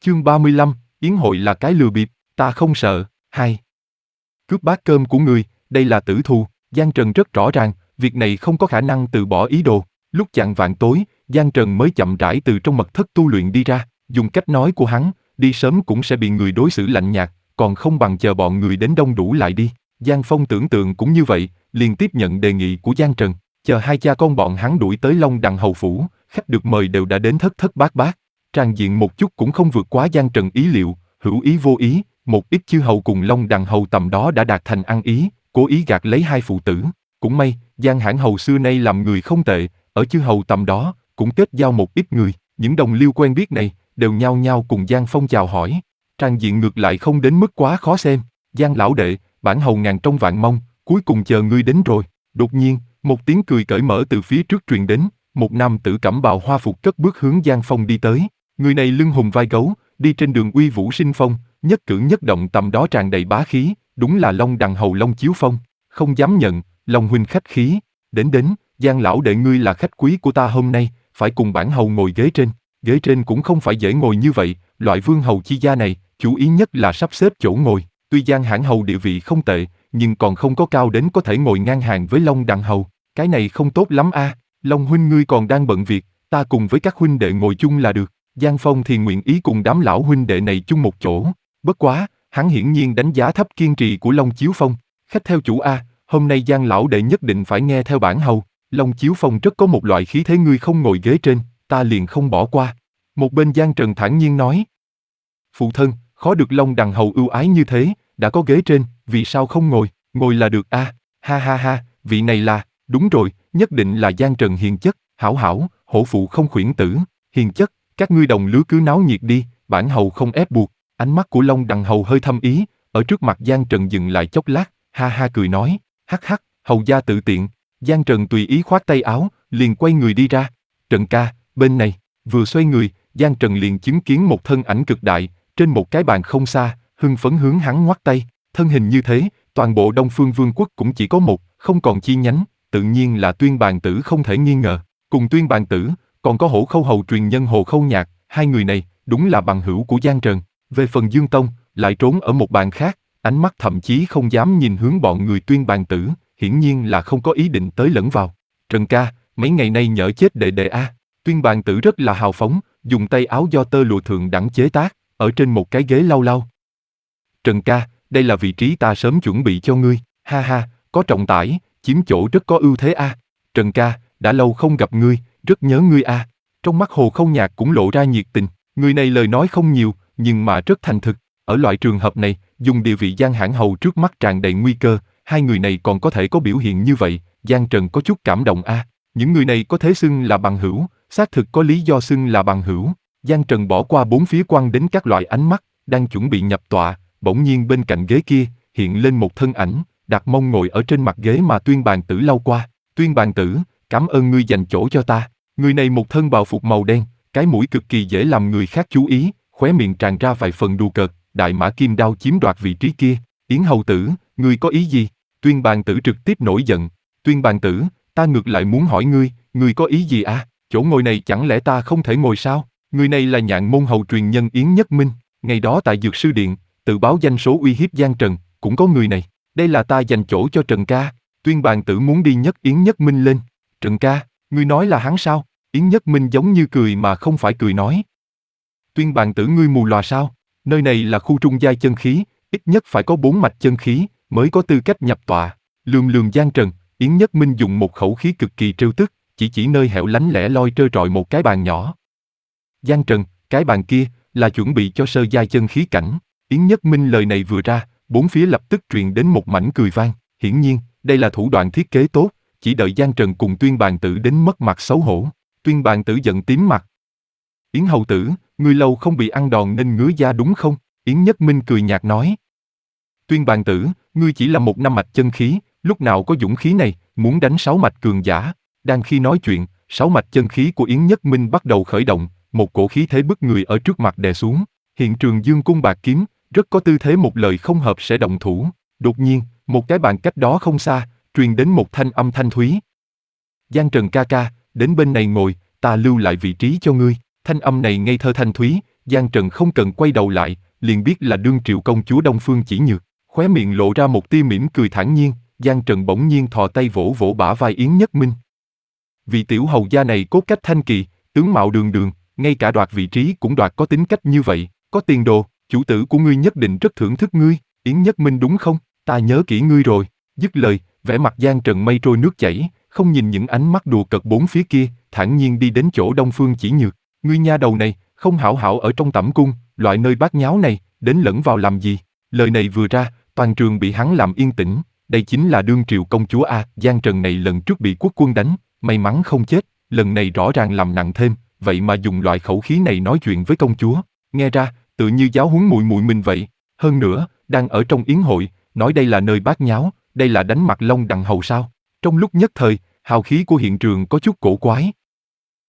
Chương 35, yến hội là cái lừa bịp, ta không sợ. 2. Cướp bát cơm của người, đây là tử thù. Giang Trần rất rõ ràng, việc này không có khả năng từ bỏ ý đồ. Lúc chạng vạng tối, Giang Trần mới chậm rãi từ trong mật thất tu luyện đi ra. Dùng cách nói của hắn, đi sớm cũng sẽ bị người đối xử lạnh nhạt, còn không bằng chờ bọn người đến đông đủ lại đi. Giang Phong tưởng tượng cũng như vậy, liền tiếp nhận đề nghị của Giang Trần. Chờ hai cha con bọn hắn đuổi tới Long Đằng hầu phủ, khách được mời đều đã đến thất thất bát bát. Tràng diện một chút cũng không vượt quá Giang Trần ý liệu, hữu ý vô ý, một ít chư hầu cùng Long Đằng hầu tầm đó đã đạt thành ăn ý, cố ý gạt lấy hai phụ tử. Cũng may, Giang hãn hầu xưa nay làm người không tệ, ở chư hầu tầm đó, cũng kết giao một ít người, những đồng liêu quen biết này, đều nhao nhao cùng Giang Phong chào hỏi. Tràng diện ngược lại không đến mức quá khó xem. Giang lão đệ, bản hầu ngàn trong vạn mong, cuối cùng chờ ngươi đến rồi. Đột nhiên, một tiếng cười cởi mở từ phía trước truyền đến, một nam tử cẩm bào hoa phục cất bước hướng Giang Phong đi tới. Người này lưng hùng vai gấu, đi trên đường uy vũ sinh phong, nhất cử nhất động tầm đó tràn đầy bá khí, đúng là Long Đằng hầu Long Chiếu Phong. Không dám nhận, Long huynh khách khí. Đến, Giang lão đệ ngươi là khách quý của ta hôm nay, phải cùng bản hầu ngồi ghế trên. Ghế trên cũng không phải dễ ngồi như vậy, loại vương hầu chi gia này, chủ ý nhất là sắp xếp chỗ ngồi. Tuy Giang hãn hầu địa vị không tệ, nhưng còn không có cao đến có thể ngồi ngang hàng với Long Đằng hầu. Cái này không tốt lắm a. Long huynh ngươi còn đang bận việc, ta cùng với các huynh đệ ngồi chung là được. Giang Phong thì nguyện ý cùng đám lão huynh đệ này chung một chỗ. Bất quá, hắn hiển nhiên đánh giá thấp kiên trì của Long Chiếu Phong. Khách theo chủ a, hôm nay Giang lão đệ nhất định phải nghe theo bản hầu. Long Chiếu Phong rất có một loại khí thế, ngươi không ngồi ghế trên, ta liền không bỏ qua. Một bên Giang Trần thản nhiên nói. Phụ thân, khó được Long Đằng hầu ưu ái như thế, đã có ghế trên, vì sao không ngồi, ngồi là được a. Ha ha ha, vị này là, đúng rồi, nhất định là Giang Trần hiền chất, hảo, hổ phụ không khuyển tử, hiền chất, các ngươi đồng lứa cứ náo nhiệt đi, bản hầu không ép buộc. Ánh mắt của Long Đằng hầu hơi thâm ý, ở trước mặt Giang Trần dừng lại chốc lát, ha ha cười nói, hắc, hầu gia tự tiện. Giang Trần tùy ý khoát tay áo, liền quay người đi ra. Trần ca, bên này, vừa xoay người, Giang Trần liền chứng kiến một thân ảnh cực đại, trên một cái bàn không xa, hưng phấn hướng hắn ngoắc tay. Thân hình như thế, toàn bộ Đông Phương Vương quốc cũng chỉ có một, không còn chi nhánh, tự nhiên là Tuyên Bàn Tử không thể nghi ngờ. Cùng Tuyên Bàn Tử, còn có Hổ Khâu hầu truyền nhân Hồ Khâu Nhạc, hai người này, đúng là bằng hữu của Giang Trần. Về phần Dương Tông, lại trốn ở một bàn khác, ánh mắt thậm chí không dám nhìn hướng bọn người Tuyên Bàn Tử, hiển nhiên là không có ý định tới lẫn vào. Trần ca, mấy ngày nay nhỡ chết đệ đệ a. Tuyên Bàn Tử rất là hào phóng, dùng tay áo do tơ lụa thượng đẳng chế tác, ở trên một cái ghế lau. Trần ca, đây là vị trí ta sớm chuẩn bị cho ngươi, ha ha, có trọng tải, chiếm chỗ rất có ưu thế a. Trần ca, đã lâu không gặp ngươi, rất nhớ ngươi a. Trong mắt Hồ Khâu Nhạc cũng lộ ra nhiệt tình, người này lời nói không nhiều, nhưng mà rất thành thực. Ở loại trường hợp này, dùng địa vị Giang hãn hầu trước mắt tràn đầy nguy cơ, hai người này còn có thể có biểu hiện như vậy, Giang Trần có chút cảm động a. Những người này có thể xưng là bằng hữu, xác thực có lý do xưng là bằng hữu. Giang Trần bỏ qua bốn phía quăng đến các loại ánh mắt, đang chuẩn bị nhập tọa, bỗng nhiên bên cạnh ghế kia, hiện lên một thân ảnh, đặt mông ngồi ở trên mặt ghế mà Tuyên Bàn Tử lau qua. Tuyên Bàn Tử, cảm ơn ngươi dành chỗ cho ta. Người này một thân bào phục màu đen, cái mũi cực kỳ dễ làm người khác chú ý, khóe miệng tràn ra vài phần đùa cợt, đại mã kim đao chiếm đoạt vị trí kia. Yến hầu tử, ngươi có ý gì? Tuyên Bàn Tử trực tiếp nổi giận. Tuyên Bàn Tử, ta ngược lại muốn hỏi ngươi có ý gì à? Chỗ ngồi này chẳng lẽ ta không thể ngồi sao? Người này là Nhạn môn hầu truyền nhân Yến Nhất Minh, ngày đó tại Dược Sư Điện, tự báo danh số uy hiếp Giang Trần, cũng có người này. Đây là ta dành chỗ cho Trần ca. Tuyên Bàn Tử muốn đi nhấc Yến Nhất Minh lên. Trần ca, ngươi nói là hắn sao? Yến Nhất Minh giống như cười mà không phải cười nói. Tuyên Bàn Tử, ngươi mù lòa sao? Nơi này là khu trung giai chân khí, ít nhất phải có 4 mạch chân khí mới có tư cách nhập tọa. Lườm Giang Trần, Yến Nhất Minh dùng một khẩu khí cực kỳ trêu tức, chỉ nơi hẻo lánh lẻ loi trơ trọi một cái bàn nhỏ. Giang Trần, cái bàn kia là chuẩn bị cho sơ giai chân khí cảnh. Yến Nhất Minh lời này vừa ra, bốn phía lập tức truyền đến một mảnh cười vang. Hiển nhiên, đây là thủ đoạn thiết kế tốt, chỉ đợi Giang Trần cùng Tuyên Bàn Tử đến mất mặt xấu hổ. Tuyên Bàn Tử giận tím mặt. Yến hầu tử, ngươi lâu không bị ăn đòn nên ngứa da đúng không? Yến Nhất Minh cười nhạt nói. Tuyên Bàn Tử, ngươi chỉ là một 5 mạch chân khí, lúc nào có dũng khí này, muốn đánh 6 mạch cường giả. Đang khi nói chuyện, 6 mạch chân khí của Yến Nhất Minh bắt đầu khởi động, một cổ khí thế bức người ở trước mặt đè xuống. Hiện trường dương cung bạc kiếm, rất có tư thế một lời không hợp sẽ động thủ. Đột nhiên, một cái bàn cách đó không xa, truyền đến một thanh âm thanh thúy. Giang Trần ca ca, đến bên này ngồi, ta lưu lại vị trí cho ngươi. Thanh âm này ngây thơ thanh thúy, Giang Trần không cần quay đầu lại, liền biết là đương triệu công chúa Đông Phương Chỉ Nhược. Khóe miệng lộ ra một tia mỉm cười thản nhiên, Giang Trần bỗng nhiên thò tay vỗ vỗ bả vai Yến Nhất Minh. Vị tiểu hầu gia này cốt cách thanh kỳ, tướng mạo đường đường, ngay cả đoạt vị trí cũng đoạt có tính cách như vậy, có tiền đồ, chủ tử của ngươi nhất định rất thưởng thức ngươi, Yến Nhất Minh đúng không? Ta nhớ kỹ ngươi rồi. Dứt lời, vẻ mặt Giang Trần mây trôi nước chảy, không nhìn những ánh mắt đùa cợt bốn phía kia, thản nhiên đi đến chỗ Đông Phương Chỉ Nhược. Ngươi nha đầu này, không hảo hảo ở trong tẩm cung, loại nơi bát nháo này, đến lẫn vào làm gì? Lời này vừa ra, toàn trường bị hắn làm yên tĩnh, đây chính là đương triệu công chúa a. Giang Trần này lần trước bị quốc quân đánh, may mắn không chết, lần này rõ ràng làm nặng thêm, vậy mà dùng loại khẩu khí này nói chuyện với công chúa, nghe ra, tự như giáo huấn muội muội mình vậy. Hơn nữa, đang ở trong yến hội, nói đây là nơi bát nháo, đây là đánh mặt Long Đằng hầu sao? Trong lúc nhất thời, hào khí của hiện trường có chút cổ quái.